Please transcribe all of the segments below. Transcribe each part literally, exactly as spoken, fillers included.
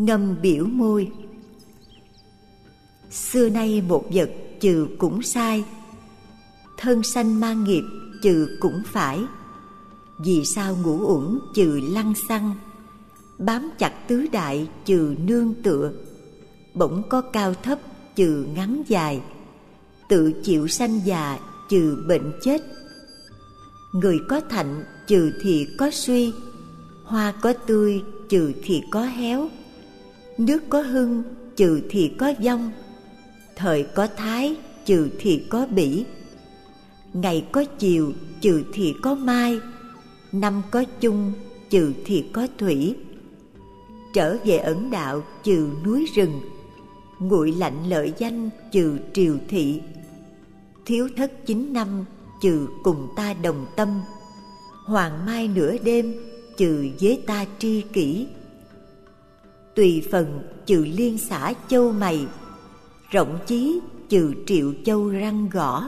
Ngâm biểu môi. Xưa nay một vật chừ cũng sai, thân sanh mang nghiệp chừ cũng phải. Vì sao ngũ uẩn chừ lăng xăng, bám chặt tứ đại chừ nương tựa. Bỗng có cao thấp chừ ngắn dài, tự chịu sanh già trừ bệnh chết. Người có thạnh trừ thì có suy, hoa có tươi trừ thì có héo. Nước có hưng trừ thì có vong, thời có thái trừ thì có bỉ. Ngày có chiều trừ thì có mai, năm có chung trừ thì có thủy. Trở về ẩn đạo trừ núi rừng, nguội lạnh lợi danh trừ triều thị. Thiếu thất chín năm trừ cùng ta đồng tâm, hoàng mai nửa đêm trừ với ta tri kỷ. Tùy phần trừ liên xã châu mày, rộng chí trừ triệu châu răng gõ.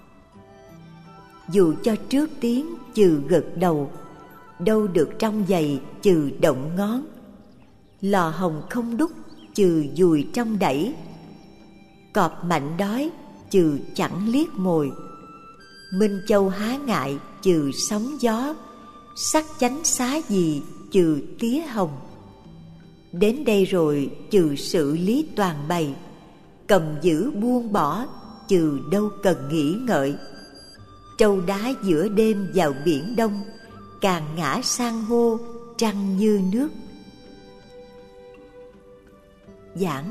Dù cho trước tiếng trừ gật đầu, đâu được trong giày trừ động ngón. Lò hồng không đúc trừ dùi trong đẩy, cọp mạnh đói trừ chẳng liếc mồi. Minh châu há ngại trừ sóng gió, sắc chánh xá gì trừ tía hồng. Đến đây rồi trừ sự lý toàn bày, cầm giữ buông bỏ trừ đâu cần nghĩ ngợi. Trâu đá giữa đêm vào biển đông, càng ngã san hô trăng như nước. Giảng.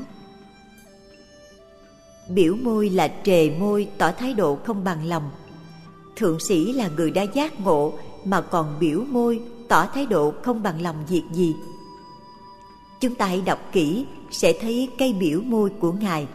Biểu môi là trề môi tỏ thái độ không bằng lòng. Thượng sĩ là người đã giác ngộ mà còn biểu môi tỏ thái độ không bằng lòng việc gì? Chúng ta hãy đọc kỹ sẽ thấy cây biểu môi của Ngài.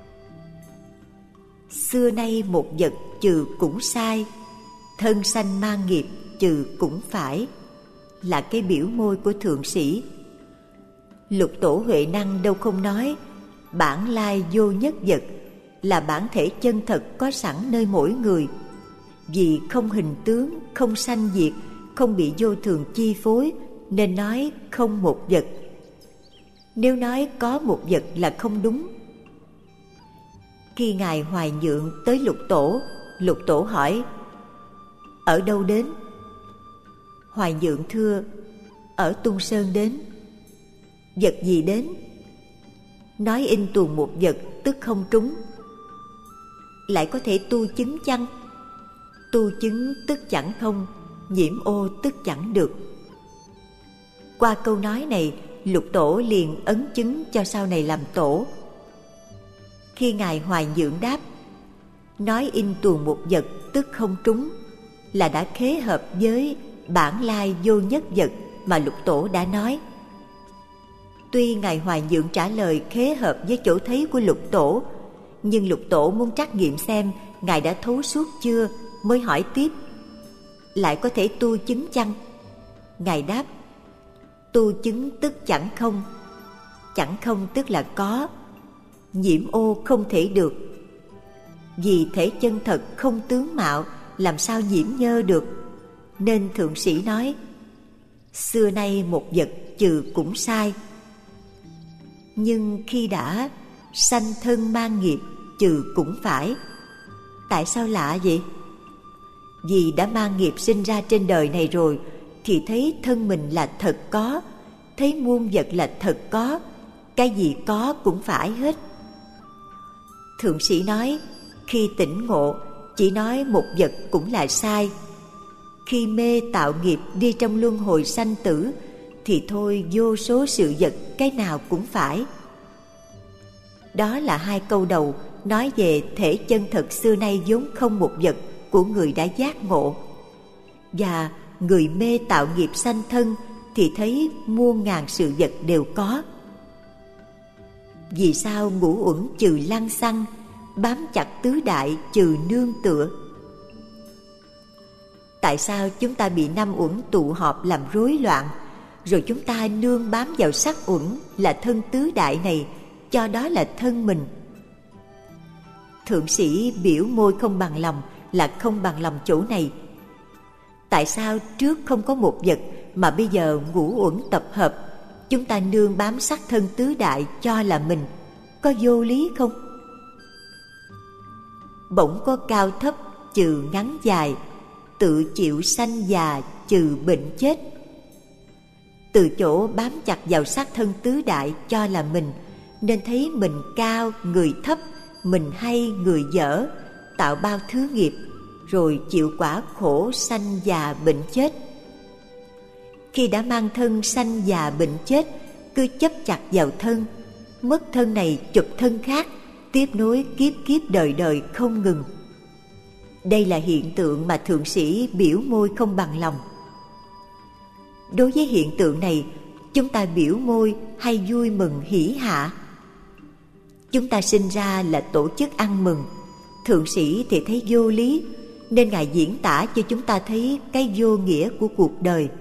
Xưa nay một vật trừ cũng sai, thân sanh mang nghiệp trừ cũng phải, là cái biểu môi của thượng sĩ. Lục Tổ Huệ Năng đâu không nói bản lai vô nhất vật là bản thể chân thật có sẵn nơi mỗi người. Vì không hình tướng, không sanh diệt, không bị vô thường chi phối, nên nói không một vật. Nếu nói có một vật là không đúng. Khi Ngài Hoài Nhượng tới Lục Tổ, Lục Tổ hỏi: ở đâu đến? Hoài Nhượng thưa: ở Tung Sơn đến. Vật gì đến? Nói in tuồng một vật tức không trúng. Lại có thể tu chứng chăng? Tu chứng tức chẳng không, nhiễm ô tức chẳng được. Qua câu nói này, Lục Tổ liền ấn chứng cho sau này làm tổ. Khi Ngài Hoài Nhượng đáp: nói in tuồng một vật tức không trúng, là đã khế hợp với bản lai vô nhất vật mà Lục Tổ đã nói. Tuy Ngài Hoài Nhượng trả lời khế hợp với chỗ thấy của Lục Tổ, nhưng Lục Tổ muốn trắc nghiệm xem Ngài đã thấu suốt chưa, mới hỏi tiếp: lại có thể tu chứng chăng? Ngài đáp: tu chứng tức chẳng không, chẳng không tức là có, nhiễm ô không thể được. Vì thể chân thật không tướng mạo, làm sao nhiễm nhơ được? Nên thượng sĩ nói: xưa nay một vật trừ cũng sai. Nhưng khi đã sanh thân mang nghiệp trừ cũng phải. Tại sao lạ vậy? Vì đã mang nghiệp sinh ra trên đời này rồi, thì thấy thân mình là thật có, thấy muôn vật là thật có, cái gì có cũng phải hết. Thượng sĩ nói: khi tỉnh ngộ chỉ nói một vật cũng là sai. Khi mê tạo nghiệp đi trong luân hồi sanh tử, thì thôi vô số sự vật cái nào cũng phải. Đó là hai câu đầu nói về thể chân thật xưa nay vốn không một vật của người đã giác ngộ. Và người mê tạo nghiệp sanh thân thì thấy muôn ngàn sự vật đều có. Vì sao ngũ uẩn trừ lăng xăng, bám chặt tứ đại trừ nương tựa? Tại sao chúng ta bị năm uẩn tụ họp làm rối loạn, rồi chúng ta nương bám vào sắc uẩn là thân tứ đại này, cho đó là thân mình? Thượng sĩ biểu môi không bằng lòng là không bằng lòng chỗ này. Tại sao trước không có một vật mà bây giờ ngũ uẩn tập hợp, chúng ta nương bám sắc thân tứ đại cho là mình, có vô lý không? Bỗng có cao thấp trừ ngắn dài, tự chịu sanh già trừ bệnh chết. Từ chỗ bám chặt vào sắc thân tứ đại cho là mình, nên thấy mình cao, người thấp, mình hay, người dở, tạo bao thứ nghiệp, rồi chịu quả khổ sanh già bệnh chết. Khi đã mang thân sanh già bệnh chết, cứ chấp chặt vào thân, mất thân này chụp thân khác, tiếp nối kiếp kiếp đời đời không ngừng. Đây là hiện tượng mà thượng sĩ biểu môi không bằng lòng. Đối với hiện tượng này, chúng ta biểu môi hay vui mừng hỉ hạ? Chúng ta sinh ra là tổ chức ăn mừng, thượng sĩ thì thấy vô lý, nên Ngài diễn tả cho chúng ta thấy cái vô nghĩa của cuộc đời.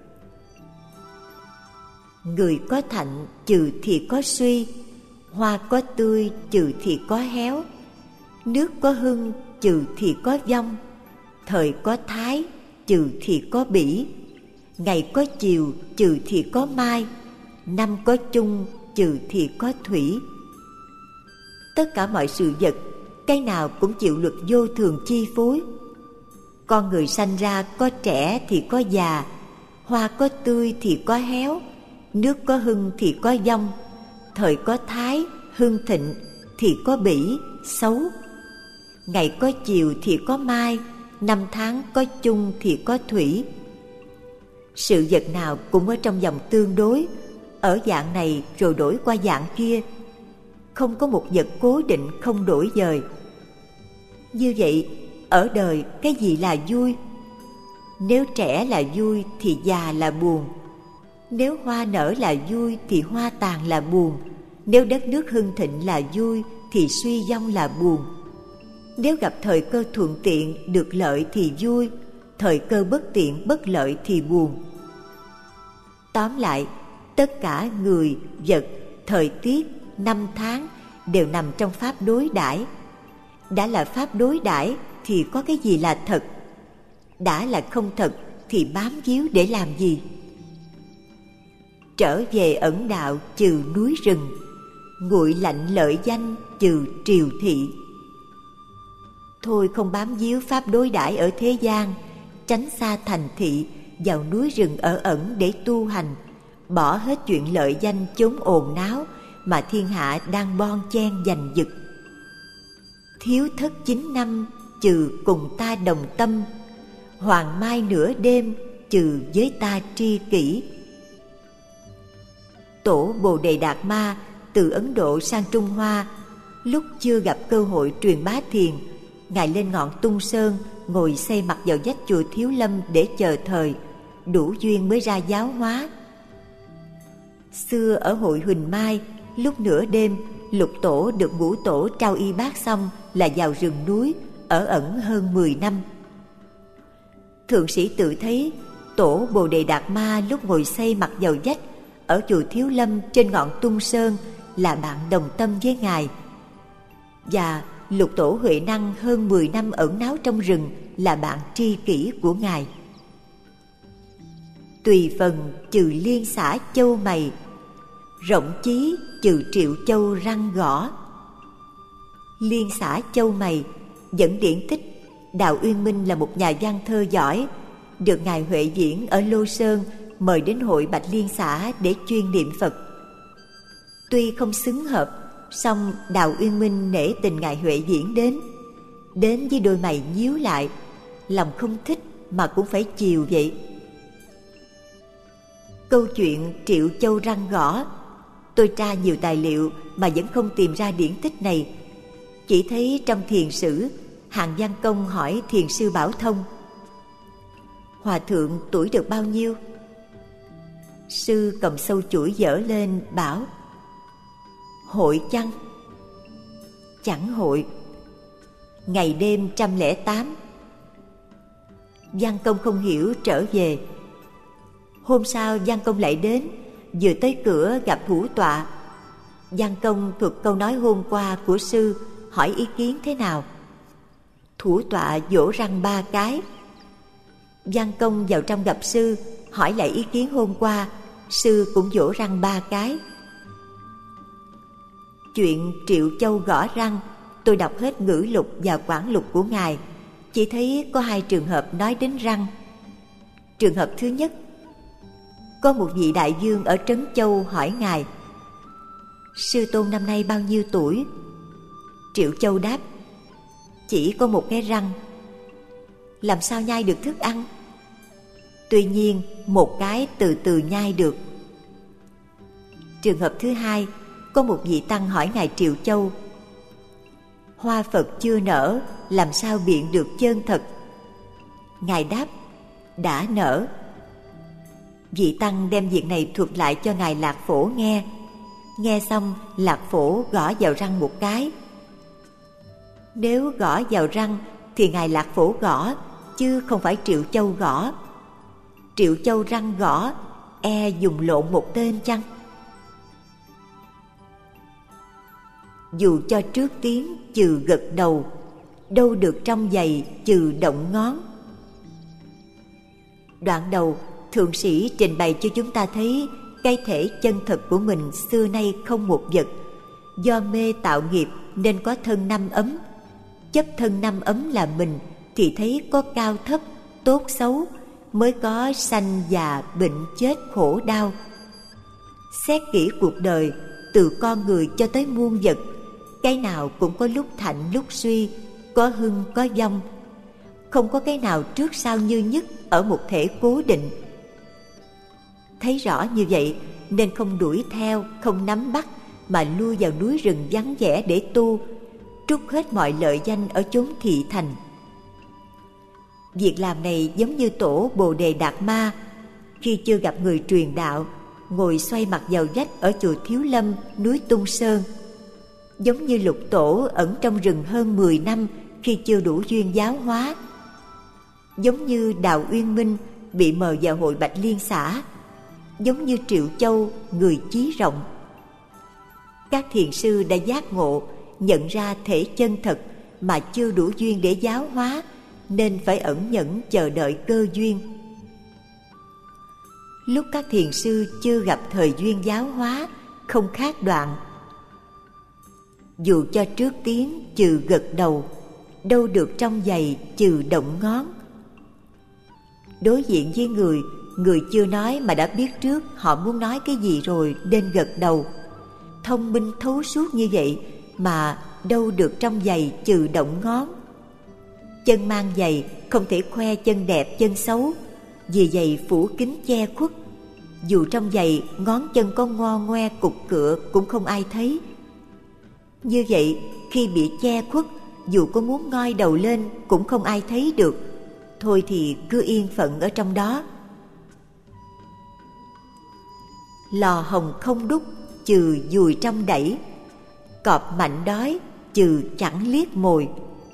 Người có thạnh trừ thì có suy, hoa có tươi trừ thì có héo, nước có hưng trừ thì có vong, thời có thái trừ thì có bỉ, ngày có chiều trừ thì có mai, năm có chung trừ thì có thủy. Tất cả mọi sự vật, cái nào cũng chịu luật vô thường chi phối. Con người sanh ra có trẻ thì có già, hoa có tươi thì có héo, nước có hưng thì có vong, thời có thái, hưng thịnh thì có bỉ, xấu, ngày có chiều thì có mai, năm tháng có chung thì có thủy. Sự vật nào cũng ở trong dòng tương đối, ở dạng này rồi đổi qua dạng kia, không có một vật cố định không đổi dời. Như vậy, ở đời cái gì là vui? Nếu trẻ là vui thì già là buồn, nếu hoa nở là vui thì hoa tàn là buồn, nếu đất nước hưng thịnh là vui thì suy vong là buồn, nếu gặp thời cơ thuận tiện được lợi thì vui, thời cơ bất tiện bất lợi thì buồn. Tóm lại, tất cả người, vật, thời tiết, năm tháng đều nằm trong pháp đối đãi. Đã là pháp đối đãi thì có cái gì là thật? Đã là không thật thì bám víu để làm gì? Trở về ẩn đạo trừ núi rừng, nguội lạnh lợi danh trừ triều thị. Thôi không bám víu pháp đối đãi ở thế gian, tránh xa thành thị, vào núi rừng ở ẩn để tu hành, bỏ hết chuyện lợi danh chốn ồn náo mà thiên hạ đang bon chen giành giật. Thiếu thất chín năm trừ cùng ta đồng tâm, hoàng mai nửa đêm trừ với ta tri kỷ. Tổ Bồ Đề Đạt Ma từ Ấn Độ sang Trung Hoa, lúc chưa gặp cơ hội truyền bá thiền, Ngài lên ngọn Tung Sơn ngồi xây mặt vào vách chùa Thiếu Lâm để chờ thời, đủ duyên mới ra giáo hóa. Xưa ở hội Huỳnh Mai, lúc nửa đêm, Lục Tổ được Ngũ Tổ trao y bát xong là vào rừng núi, ở ẩn hơn mười năm. Thượng sĩ tự thấy Tổ Bồ Đề Đạt Ma lúc ngồi xây mặt vào vách ở chùa Thiếu Lâm trên ngọn Tung Sơn là bạn đồng tâm với Ngài, và Lục Tổ Huệ Năng hơn mười năm ẩn náu trong rừng là bạn tri kỷ của Ngài. Tùy phần trừ liên xã châu mày, rộng chí trừ triệu châu răng gõ. Liên xã châu mày dẫn điển tích Đào Uyên Minh là một nhà văn thơ giỏi, được Ngài Huệ Diễn ở Lô Sơn mời đến hội Bạch Liên xã để chuyên niệm Phật. Tuy không xứng hợp, song Đào Uyên Minh nể tình Ngài Huệ Diễn đến, đến với đôi mày nhíu lại, lòng không thích mà cũng phải chiều vậy. Câu chuyện triệu châu răng gõ, tôi tra nhiều tài liệu mà vẫn không tìm ra điển tích này. Chỉ thấy trong thiền sử, Hàn Văn Công hỏi thiền sư Bảo Thông: Hòa thượng tuổi được bao nhiêu? Sư cầm sâu chuỗi dở lên bảo: Hội chăng? Chẳng hội. Ngày đêm trăm lẻ tám. Văn Công không hiểu trở về. Hôm sau Văn Công lại đến, vừa tới cửa gặp thủ tọa. Văn Công thuật câu nói hôm qua của sư, hỏi ý kiến thế nào. Thủ tọa vỗ răng ba cái. Văn Công vào trong gặp sư, hỏi lại ý kiến hôm qua, sư cũng vỗ răng ba cái. Chuyện Triệu Châu gõ răng, tôi đọc hết ngữ lục và quản lục của ngài, chỉ thấy có hai trường hợp nói đến răng. Trường hợp thứ nhất, có một vị đại vương ở Trấn Châu hỏi ngài: sư tôn năm nay bao nhiêu tuổi? Triệu Châu đáp: chỉ có một cái răng. Làm sao nhai được thức ăn? Tuy nhiên một cái từ từ nhai được. Trường hợp thứ hai, có một vị tăng hỏi ngài Triệu Châu: hoa Phật chưa nở, làm sao biện được chân thật? Ngài đáp: đã nở. Vị tăng đem việc này thuật lại cho ngài Lạc Phổ nghe. Nghe xong, Lạc Phổ gõ vào răng một cái. Nếu gõ vào răng thì ngài Lạc Phổ gõ, chứ không phải Triệu Châu gõ. Triệu Châu răng gõ, e dùng lộn một tên chăng? Dù cho trước tiếng trừ gật đầu, đâu được trong giày trừ động ngón. Đoạn đầu, thượng sĩ trình bày cho chúng ta thấy cái thể chân thật của mình xưa nay không một vật. Do mê tạo nghiệp nên có thân năm ấm. Chấp thân năm ấm là mình thì thấy có cao thấp, tốt xấu, mới có sanh già bệnh chết khổ đau. Xét kỹ cuộc đời, từ con người cho tới muôn vật, cái nào cũng có lúc thạnh lúc suy, có hưng có vong, không có cái nào trước sau như nhất ở một thể cố định. Thấy rõ như vậy nên không đuổi theo, không nắm bắt, mà lui vào núi rừng vắng vẻ để tu, trút hết mọi lợi danh ở chốn thị thành. Việc làm này giống như tổ Bồ Đề Đạt Ma, khi chưa gặp người truyền đạo, ngồi xoay mặt vào vách ở chùa Thiếu Lâm, núi Tung Sơn. Giống như Lục Tổ ẩn trong rừng hơn mười năm khi chưa đủ duyên giáo hóa. Giống như Đào Uyên Minh bị mời vào hội Bạch Liên xã. Giống như Triệu Châu, người chí rộng. Các thiền sư đã giác ngộ, nhận ra thể chân thật mà chưa đủ duyên để giáo hóa, nên phải ẩn nhẫn chờ đợi cơ duyên. Lúc các thiền sư chưa gặp thời duyên giáo hóa, không khác đoạn: dù cho trước tiếng trừ gật đầu, đâu được trong giày trừ động ngón. Đối diện với người, người chưa nói mà đã biết trước họ muốn nói cái gì rồi nên gật đầu. Thông minh thấu suốt như vậy mà đâu được trong giày trừ động ngón. Chân mang giày không thể khoe chân đẹp chân xấu, vì giày phủ kín che khuất. Dù trong giày ngón chân có ngo ngoe cục cựa cũng không ai thấy. Như vậy khi bị che khuất, dù có muốn ngoi đầu lên cũng không ai thấy được. Thôi thì cứ yên phận ở trong đó. Lò hồng không đúc, trừ dùi trong đẩy. Cọp mạnh đói, trừ chẳng liếc mồi.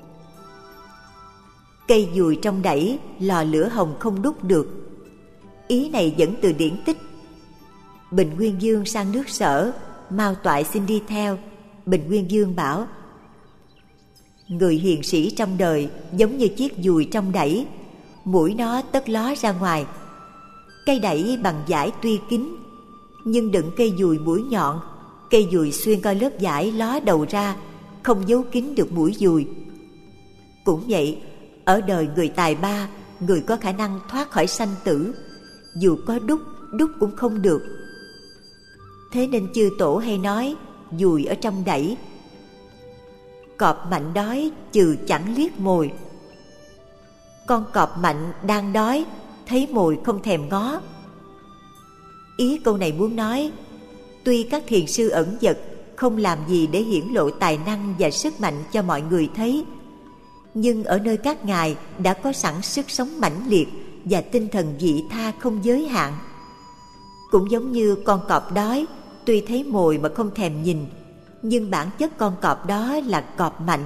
Cây dùi trong đẩy, lò lửa hồng không đúc được. Ý này dẫn từ điển tích. Bình Nguyên Dương sang nước Sở, Mao Toại xin đi theo. Bình Nguyên Dương bảo: người hiền sĩ trong đời giống như chiếc dùi trong đẩy, mũi nó tất ló ra ngoài. Cây đẩy bằng vải tuy kín, nhưng đựng cây dùi mũi nhọn, cây dùi xuyên qua lớp vải ló đầu ra, không giấu kín được mũi dùi. Cũng vậy, ở đời người tài ba, người có khả năng thoát khỏi sanh tử, dù có đúc, đúc cũng không được. Thế nên chư tổ hay nói dùi ở trong đẩy. Cọp mạnh đói, trừ chẳng liếc mồi. Con cọp mạnh đang đói, thấy mồi không thèm ngó. Ý câu này muốn nói, tuy các thiền sư ẩn dật không làm gì để hiển lộ tài năng và sức mạnh cho mọi người thấy, nhưng ở nơi các ngài đã có sẵn sức sống mãnh liệt và tinh thần vị tha không giới hạn. Cũng giống như con cọp đói, tuy thấy mồi mà không thèm nhìn, nhưng bản chất con cọp đó là cọp mạnh.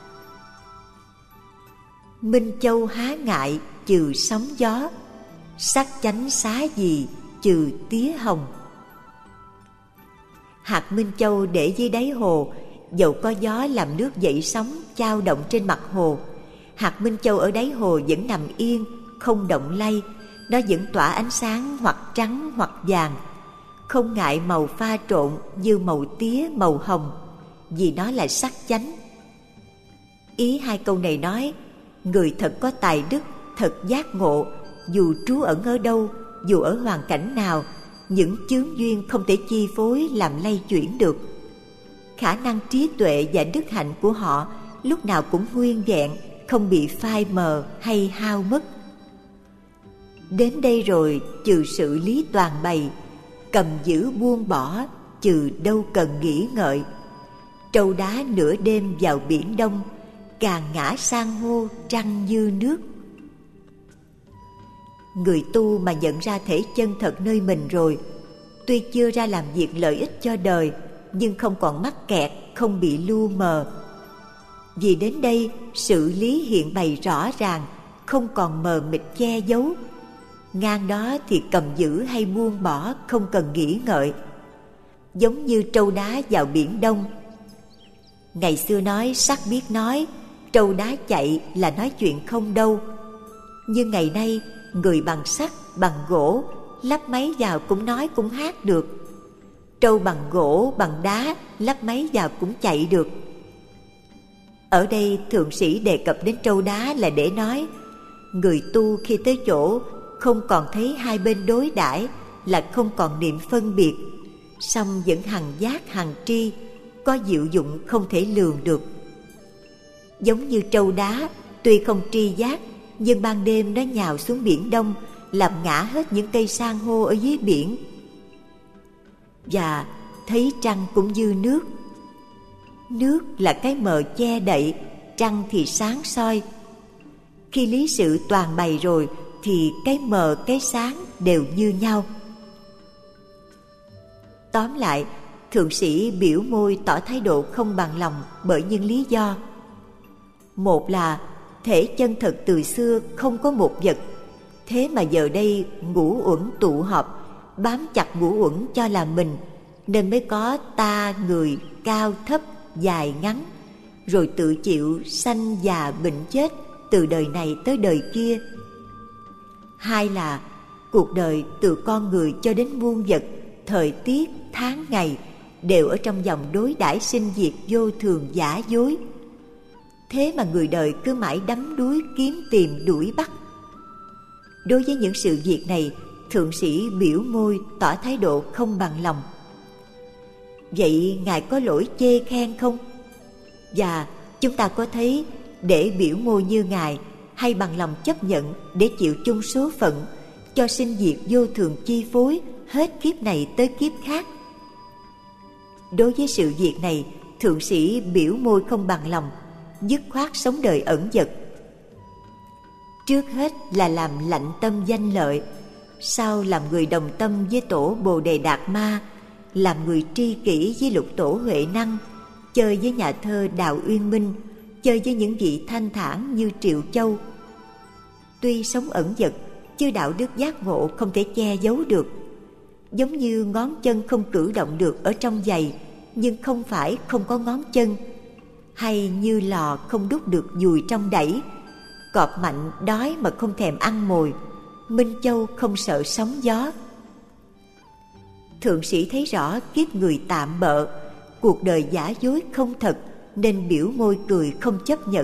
Minh Châu há ngại, trừ sóng gió. Sắc chánh xá gì, trừ tía hồng. Hạt Minh Châu để dưới đáy hồ, dẫu có gió làm nước dậy sóng chao động trên mặt hồ, hạt Minh Châu ở đáy hồ vẫn nằm yên, không động lay. Nó vẫn tỏa ánh sáng hoặc trắng hoặc vàng, không ngại màu pha trộn như màu tía, màu hồng, vì nó là sắc chánh. Ý hai câu này nói, người thật có tài đức, thật giác ngộ, dù trú ẩn ở đâu, dù ở hoàn cảnh nào, những chướng duyên không thể chi phối làm lay chuyển được. Khả năng trí tuệ và đức hạnh của họ lúc nào cũng nguyên vẹn, không bị phai mờ hay hao mất. Đến đây rồi trừ sự lý toàn bày, cầm giữ buông bỏ, trừ đâu cần nghĩ ngợi. Trâu đá nửa đêm vào biển đông, càng ngã san hô trăng như nước. Người tu mà nhận ra thể chân thật nơi mình rồi, tuy chưa ra làm việc lợi ích cho đời, nhưng không còn mắc kẹt, không bị lu mờ. Vì đến đây sự lý hiện bày rõ ràng, không còn mờ mịt che giấu. Ngang đó thì cầm giữ hay buông bỏ không cần nghĩ ngợi. Giống như trâu đá vào biển đông. Ngày xưa nói sắt biết nói, trâu đá chạy là nói chuyện không đâu. Nhưng ngày nay người bằng sắt, bằng gỗ, lắp máy vào cũng nói cũng hát được. Trâu bằng gỗ, bằng đá, lắp máy vào cũng chạy được. Ở đây thượng sĩ đề cập đến trâu đá là để nói, người tu khi tới chỗ không còn thấy hai bên đối đãi, là không còn niệm phân biệt, song vẫn hằng giác hằng tri, có diệu dụng không thể lường được. Giống như trâu đá, tuy không tri giác, nhưng ban đêm nó nhào xuống biển đông, làm ngã hết những cây san hô ở dưới biển. Và thấy trăng cũng như nước. Nước là cái mờ che đậy, trăng thì sáng soi. Khi lý sự toàn bày rồi thì cái mờ cái sáng đều như nhau. Tóm lại, thượng sĩ biểu môi tỏ thái độ không bằng lòng bởi những lý do. Một là thể chân thật từ xưa không có một vật, thế mà giờ đây ngũ uẩn tụ họp, bám chặt ngũ uẩn cho là mình, nên mới có ta người cao thấp, dài ngắn, rồi tự chịu sanh già bệnh chết từ đời này tới đời kia. Hai là cuộc đời từ con người cho đến muôn vật, thời tiết, tháng ngày đều ở trong dòng đối đãi sinh diệt vô thường giả dối. Thế mà người đời cứ mãi đắm đuối kiếm tìm đuổi bắt. Đối với những sự việc này, thượng sĩ biểu môi tỏ thái độ không bằng lòng. Vậy ngài có lỗi chê khen không? Và chúng ta có thấy để biểu môi như ngài hay bằng lòng chấp nhận để chịu chung số phận, cho sinh diệt vô thường chi phối hết kiếp này tới kiếp khác? Đối với sự việc này, thượng sĩ biểu môi không bằng lòng, dứt khoát sống đời ẩn dật. Trước hết là làm lạnh tâm danh lợi, sau làm người đồng tâm với tổ Bồ Đề Đạt Ma, làm người tri kỷ với lục tổ Huệ Năng, chơi với nhà thơ Đào Uyên Minh, chơi với những vị thanh thản như Triệu Châu. Tuy sống ẩn dật, chứ đạo đức giác ngộ không thể che giấu được. Giống như ngón chân không cử động được ở trong giày, nhưng không phải không có ngón chân, hay như lò không đúc được dùi trong đẩy, cọp mạnh đói mà không thèm ăn mồi, Minh Châu không sợ sóng gió. Thượng sĩ thấy rõ kiếp người tạm bợ, cuộc đời giả dối không thật, nên biểu môi cười không chấp nhận.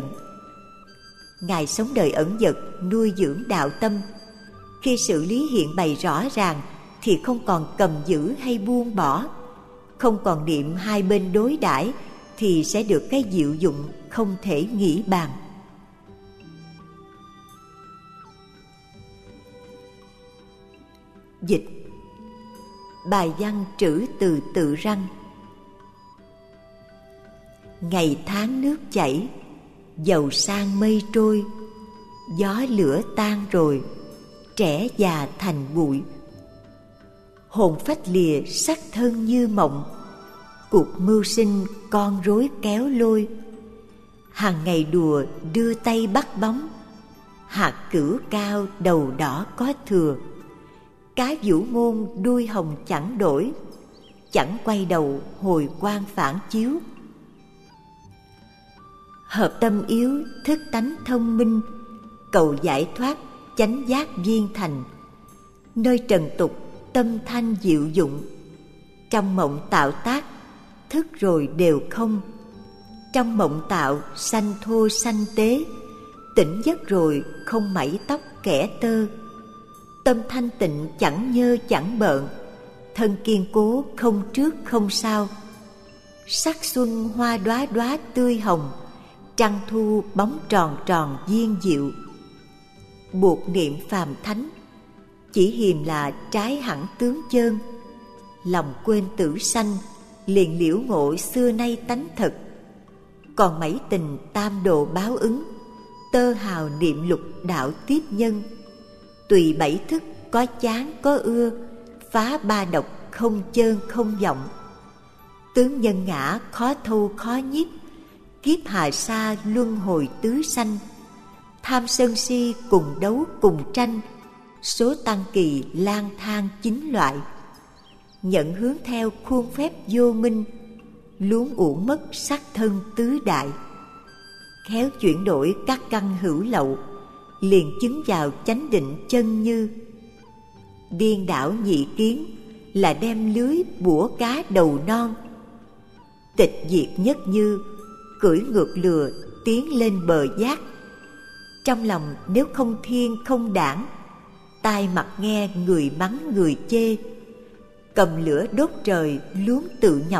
Ngài sống đời ẩn dật, nuôi dưỡng đạo tâm. Khi sự lý hiện bày rõ ràng thì không còn cầm giữ hay buông bỏ, không còn niệm hai bên đối đãi, thì sẽ được cái diệu dụng không thể nghĩ bàn. Dịch. Bài văn trữ từ Tự Răng. Ngày tháng nước chảy, dầu sang mây trôi, gió lửa tan rồi, trẻ già thành bụi. Hồn phách lìa sắc thân như mộng, cuộc mưu sinh con rối kéo lôi. Hàng ngày đùa đưa tay bắt bóng, hạt cửu cao đầu đỏ có thừa. Cá vũ môn đuôi hồng chẳng đổi, chẳng quay đầu hồi quang phản chiếu. Hợp tâm yếu thức tánh thông minh, cầu giải thoát chánh giác viên thành. Nơi trần tục tâm thanh diệu dụng, trong mộng tạo tác, thức rồi đều không. Trong mộng tạo sanh thô sanh tế, tỉnh giấc rồi không mảy tóc kẻ tơ. Tâm thanh tịnh chẳng nhơ chẳng bợn, thân kiên cố không trước không sau. Sắc xuân hoa đóa đóa tươi hồng, trăng thu bóng tròn tròn duyên diệu. Buộc niệm phàm thánh, chỉ hiềm là trái hẳn tướng chơn. Lòng quên tử sanh, liền liễu ngộ xưa nay tánh thật. Còn mấy tình tam độ báo ứng, tơ hào niệm lục đạo tiếp nhân. Tùy bảy thức có chán có ưa, phá ba độc không chơn không vọng. Tướng nhân ngã khó thâu khó nhiếp, kiếp hà sa luân hồi tứ sanh. Tham sân si cùng đấu cùng tranh, số tăng kỳ lang thang chín loại. Nhận hướng theo khuôn phép vô minh, luống uổng mất sắc thân tứ đại. Khéo chuyển đổi các căn hữu lậu, liền chứng vào chánh định chân như. Điên đảo nhị kiến là đem lưới bủa cá đầu non. Tịch diệt nhất như cưỡi ngược lừa tiến lên bờ giác. Trong lòng nếu không thiên không đảng, tai mặt nghe người mắng người chê. Cầm lửa đốt trời luống tự nhọc,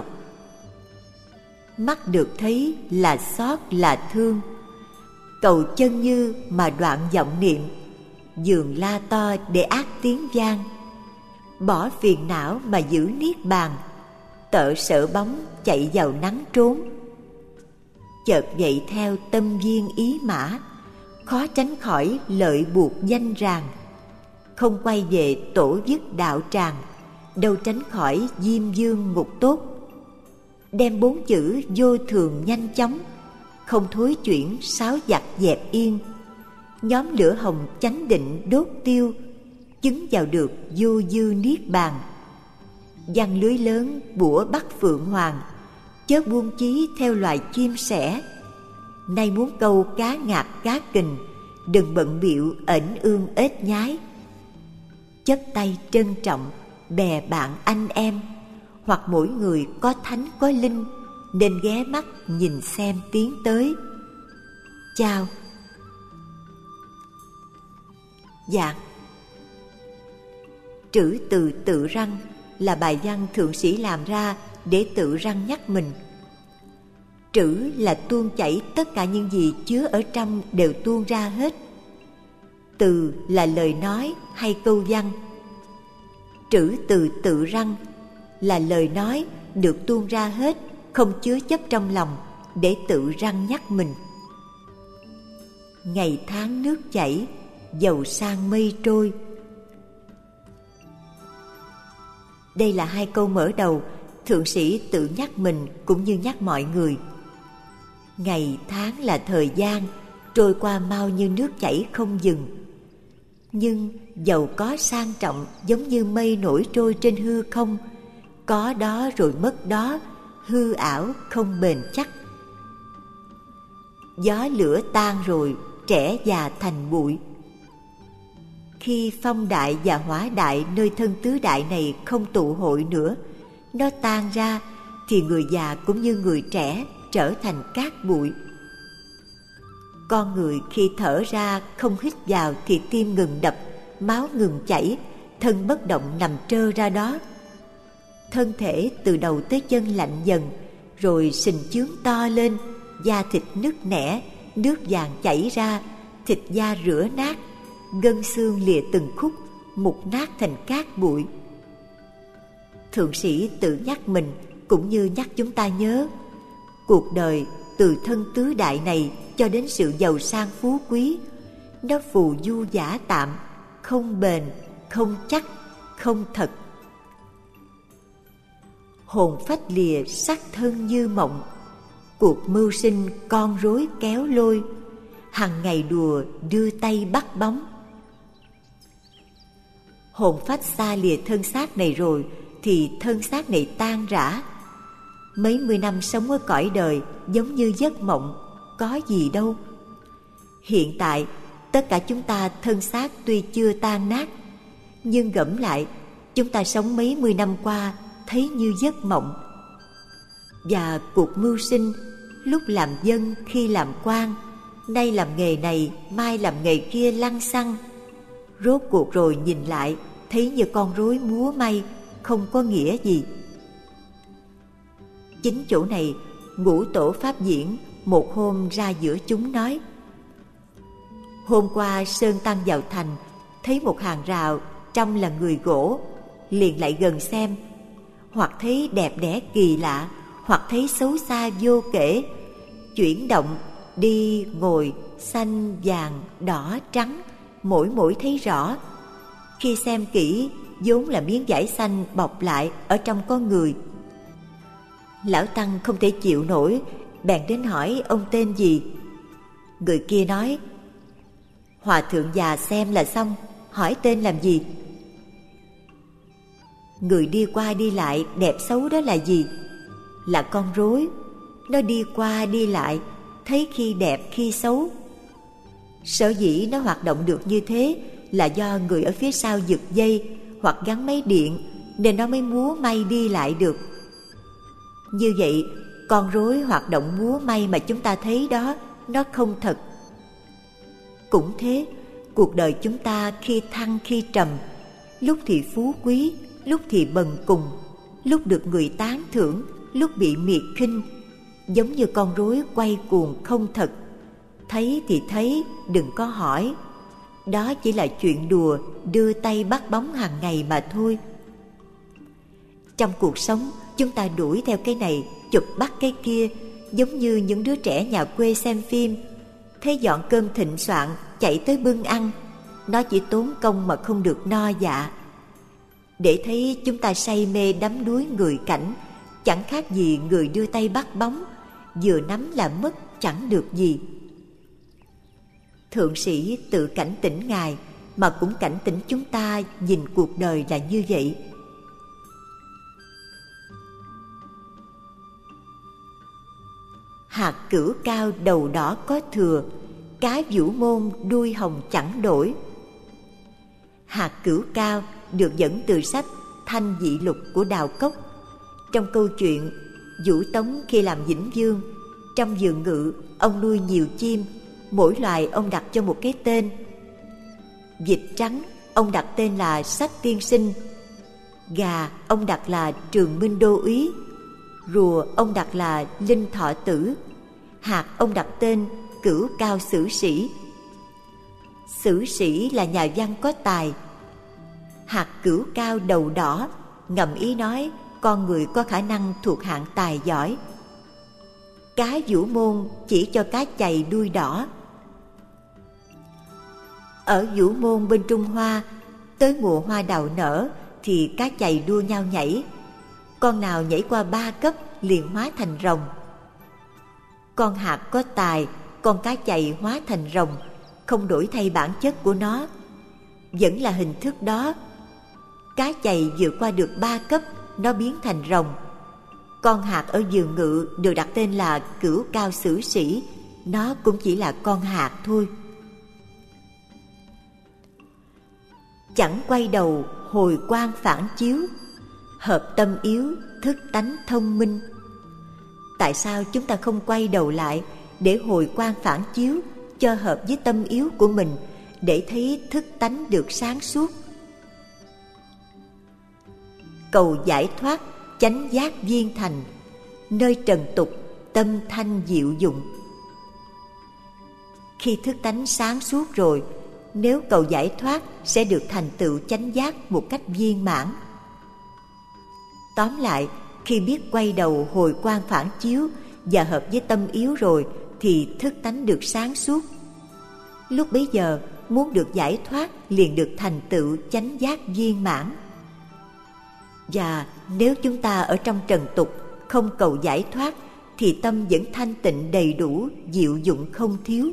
mắt được thấy là xót là thương. Cầu chân như mà đoạn vọng niệm, dường la to để ác tiếng vang. Bỏ phiền não mà giữ niết bàn, tợ sợ bóng chạy vào nắng trốn. Chợt dậy theo tâm viên ý mã, khó tránh khỏi lợi buộc danh ràng. Không quay về tổ dứt đạo tràng, đâu tránh khỏi diêm dương ngục tốt. Đem bốn chữ vô thường nhanh chóng, không thối chuyển sáo giặc dẹp yên. Nhóm lửa hồng chánh định đốt tiêu, chứng vào được vô dư niết bàn. Giăng lưới lớn bủa bắt phượng hoàng, chớ buông chí theo loài chim sẻ. Nay muốn câu cá ngạc cá kình, đừng bận bịu ẩn ương ếch nhái. Chấp tay trân trọng bè bạn anh em, hoặc mỗi người có thánh có linh, nên ghé mắt nhìn xem tiến tới. Chào. Dạng. Trữ từ tự răng là bài văn thượng sĩ làm ra để tự răng nhắc mình. Trữ là tuôn chảy tất cả những gì chứa ở trong đều tuôn ra hết. Từ là lời nói hay câu văn. Trữ từ tự răng là lời nói được tuôn ra hết, không chứa chấp trong lòng, để tự răng nhắc mình. Ngày tháng nước chảy, dầu sang mây trôi. Đây là hai câu mở đầu, thượng sĩ tự nhắc mình cũng như nhắc mọi người. Ngày tháng là thời gian, trôi qua mau như nước chảy không dừng. Nhưng dầu có sang trọng giống như mây nổi trôi trên hư không, có đó rồi mất đó, hư ảo không bền chắc. Gió lửa tan rồi, trẻ già thành bụi. Khi phong đại và hỏa đại nơi thân tứ đại này không tụ hội nữa, nó tan ra, thì người già cũng như người trẻ trở thành cát bụi. Con người khi thở ra không hít vào thì tim ngừng đập, máu ngừng chảy, thân bất động nằm trơ ra đó. Thân thể từ đầu tới chân lạnh dần, rồi sình chướng to lên, da thịt nứt nẻ, nước vàng chảy ra, thịt da rửa nát, gân xương lìa từng khúc, mục nát thành cát bụi. Thượng sĩ tự nhắc mình cũng như nhắc chúng ta nhớ, cuộc đời từ thân tứ đại này cho đến sự giàu sang phú quý, nó phù du giả tạm, không bền, không chắc, không thật. Hồn phách lìa sắc thân như mộng, cuộc mưu sinh con rối kéo lôi, hằng ngày đùa đưa tay bắt bóng. Hồn phách xa lìa thân xác này rồi thì thân xác này tan rã. Mấy mươi năm sống ở cõi đời giống như giấc mộng, có gì đâu. Hiện tại tất cả chúng ta thân xác tuy chưa tan nát, nhưng gẫm lại chúng ta sống mấy mươi năm qua thấy như giấc mộng. Và cuộc mưu sinh, lúc làm dân khi làm quan, nay làm nghề này, mai làm nghề kia lăng xăng, rốt cuộc rồi nhìn lại thấy như con rối múa may, không có nghĩa gì. Chính chỗ này, Ngũ Tổ Pháp Diễn một hôm ra giữa chúng nói: hôm qua Sơn Tăng vào thành, thấy một hàng rào trông là người gỗ, liền lại gần xem, hoặc thấy đẹp đẽ kỳ lạ, hoặc thấy xấu xa vô kể, chuyển động, đi, ngồi, xanh, vàng, đỏ, trắng, mỗi mỗi thấy rõ. Khi xem kỹ, vốn là miếng vải xanh bọc lại, ở trong có người. Lão Tăng không thể chịu nổi, bèn đến hỏi ông tên gì. Người kia nói: hòa thượng già xem là xong, hỏi tên làm gì? Người đi qua đi lại đẹp xấu đó là gì? Là con rối. Nó đi qua đi lại, thấy khi đẹp khi xấu. Sở dĩ nó hoạt động được như thế là do người ở phía sau giật dây hoặc gắn máy điện, nên nó mới múa may đi lại được. Như vậy, con rối hoạt động múa may mà chúng ta thấy đó, nó không thật. Cũng thế, cuộc đời chúng ta khi thăng khi trầm, lúc thì phú quý, lúc thì bần cùng, lúc được người tán thưởng, lúc bị miệt khinh, giống như con rối quay cuồng không thật. Thấy thì thấy, đừng có hỏi. Đó chỉ là chuyện đùa, đưa tay bắt bóng hàng ngày mà thôi. Trong cuộc sống, chúng ta đuổi theo cái này, chụp bắt cái kia, giống như những đứa trẻ nhà quê xem phim, thấy dọn cơm thịnh soạn, chạy tới bưng ăn. Nó chỉ tốn công mà không được no dạ. Để thấy chúng ta say mê đắm đuối người cảnh, chẳng khác gì người đưa tay bắt bóng, vừa nắm là mất, chẳng được gì. Thượng sĩ tự cảnh tỉnh Ngài, mà cũng cảnh tỉnh chúng ta nhìn cuộc đời là như vậy. Hạt cửu cao đầu đỏ có thừa, cá vũ môn đuôi hồng chẳng đổi. Hạt cửu cao được dẫn từ sách Thanh Dị Lục của Đào Cốc. Trong câu chuyện Vũ Tống khi làm Vĩnh Vương, trong vườn ngự ông nuôi nhiều chim, mỗi loài ông đặt cho một cái tên. Vịt trắng ông đặt tên là Sách Tiên Sinh, gà ông đặt là Trường Minh Đô Úy, rùa ông đặt là Linh Thọ Tử, hạt ông đặt tên Cửu Cao Sử Sĩ. Sử sĩ là nhà văn có tài. Hạt cửu cao đầu đỏ ngầm ý nói con người có khả năng thuộc hạng tài giỏi. Cá vũ môn chỉ cho cá chày đuôi đỏ. Ở Vũ Môn bên Trung Hoa, tới mùa hoa đào nở thì cá chày đua nhau nhảy. Con nào nhảy qua ba cấp liền hóa thành rồng. Con hạt có tài, con cá chày hóa thành rồng, không đổi thay bản chất của nó, vẫn là hình thức đó. Cá chày vượt qua được ba cấp, nó biến thành rồng. Con hạt ở vườn ngự được đặt tên là Cửu Cao Sử Sĩ, nó cũng chỉ là con hạt thôi. Chẳng quay đầu hồi quang phản chiếu, hợp tâm yếu thức tánh thông minh. Tại sao chúng ta không quay đầu lại để hồi quang phản chiếu cho hợp với tâm yếu của mình, để thấy thức tánh được sáng suốt? Cầu giải thoát chánh giác viên thành, nơi trần tục tâm thanh diệu dụng. Khi thức tánh sáng suốt rồi, nếu cầu giải thoát sẽ được thành tựu chánh giác một cách viên mãn. Tóm lại, khi biết quay đầu hồi quang phản chiếu và hợp với tâm yếu rồi thì thức tánh được sáng suốt. Lúc bấy giờ muốn được giải thoát liền được thành tựu chánh giác viên mãn. Và nếu chúng ta ở trong trần tục không cầu giải thoát thì tâm vẫn thanh tịnh đầy đủ, diệu dụng không thiếu.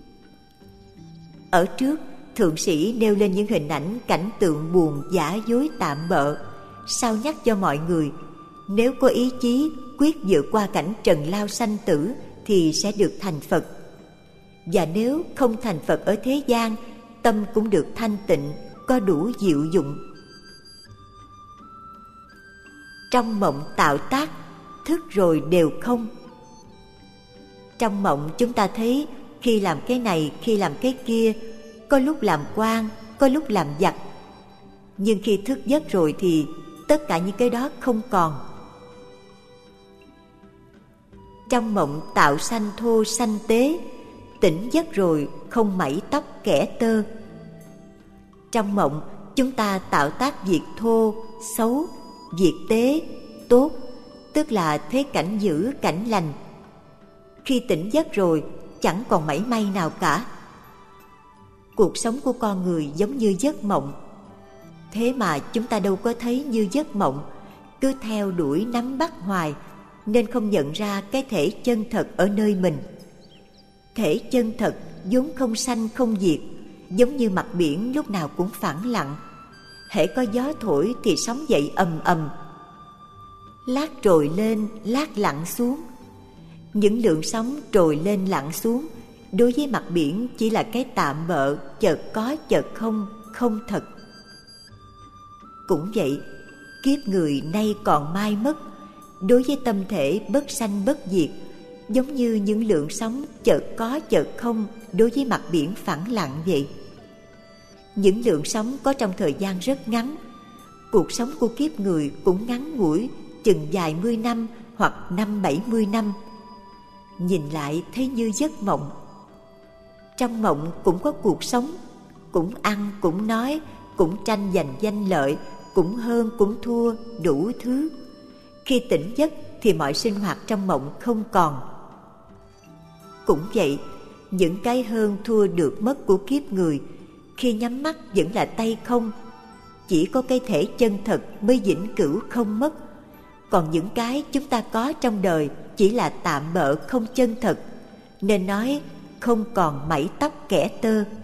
Ở trước, thượng sĩ nêu lên những hình ảnh cảnh tượng buồn giả dối tạm bợ, sao nhắc cho mọi người nếu có ý chí quyết vượt qua cảnh trần lao sanh tử thì sẽ được thành Phật. Và nếu không thành Phật ở thế gian, tâm cũng được thanh tịnh, có đủ diệu dụng. Trong mộng tạo tác, thức rồi đều không. Trong mộng chúng ta thấy khi làm cái này, khi làm cái kia, có lúc làm quan, có lúc làm giặc. Nhưng khi thức giấc rồi thì tất cả những cái đó không còn. Trong mộng tạo sanh thô sanh tế, tỉnh giấc rồi không mảy tóc kẻ tơ. Trong mộng chúng ta tạo tác việc thô, xấu, việc tế, tốt, tức là thế cảnh dữ, cảnh lành. Khi tỉnh giấc rồi chẳng còn mảy may nào cả. Cuộc sống của con người giống như giấc mộng. Thế mà chúng ta đâu có thấy như giấc mộng, cứ theo đuổi nắm bắt hoài, nên không nhận ra cái thể chân thật ở nơi mình. Thể chân thật vốn không sanh không diệt, giống như mặt biển lúc nào cũng phẳng lặng. Hễ có gió thổi thì sóng dậy ầm ầm, lát trồi lên, lát lặn xuống. Những lượng sóng trồi lên lặn xuống đối với mặt biển chỉ là cái tạm bợ, chợt có chợt không, không thật. Cũng vậy, kiếp người nay còn mai mất, đối với tâm thể bất sanh bất diệt, giống như những lượng sóng chợt có chợt không đối với mặt biển phẳng lặng vậy. Những lượng sóng có trong thời gian rất ngắn. Cuộc sống của kiếp người cũng ngắn ngủi, chừng vài mươi năm hoặc năm bảy mươi năm. Nhìn lại thấy như giấc mộng. Trong mộng cũng có cuộc sống, cũng ăn, cũng nói, cũng tranh giành danh lợi, cũng hơn, cũng thua, đủ thứ. Khi tỉnh giấc thì mọi sinh hoạt trong mộng không còn. Cũng vậy, những cái hơn thua được mất của kiếp người, khi nhắm mắt vẫn là tay không. Chỉ có cái thể chân thật mới vĩnh cửu không mất. Còn những cái chúng ta có trong đời chỉ là tạm bợ không chân thật, nên nói không còn mảy tóc kẻ tơ.